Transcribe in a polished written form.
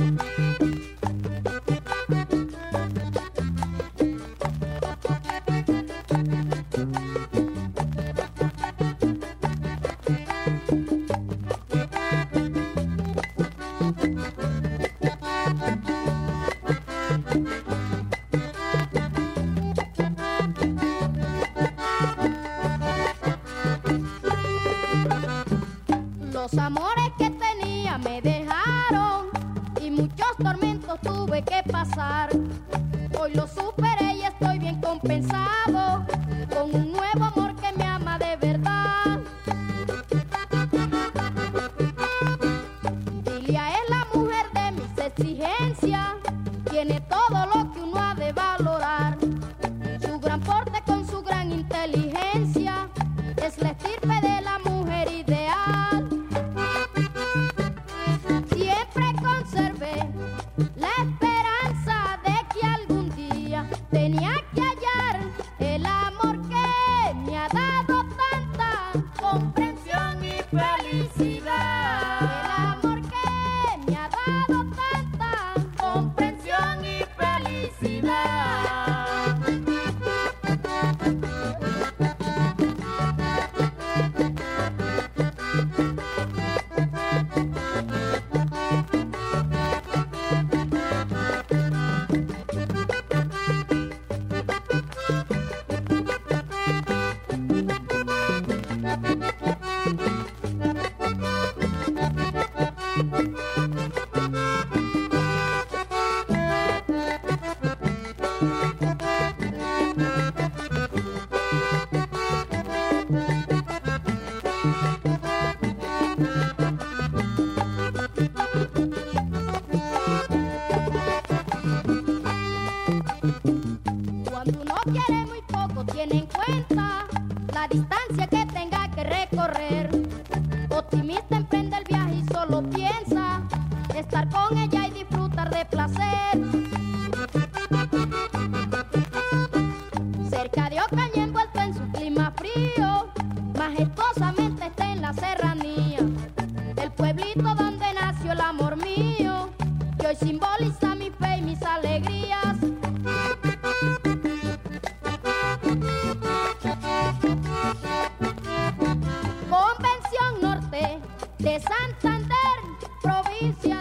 Los amores que tenía me dejaron y muchos tormentos tuve que pasar. Hoy lo superé y estoy bien compensado con un nuevo amor que me ama de verdad. Dilia es la mujer de mis exigencias, tiene todo lo que uno ha de valorar. Su gran porte con su gran inteligencia es la estirpe de la mujer ideal. Siempre conservé la esperanza de que algún día tenía que hallar el amor que me ha dado tanta comprensión y felicidad. El amor que me ha dado tanta comprensión y felicidad. Cuando uno quiere muy poco, tiene en cuenta la distancia que tenga que recorrer. Optimista emprende el viaje y solo piensa estar con ella y disfrutar de placer. Cerca de Ocaña, envuelto en su clima frío, majestuosamente está en la serranía, el pueblito donde nació el amor mío, que hoy simboliza mi fe y mis alegrías. Convención Norte de Santander, provincia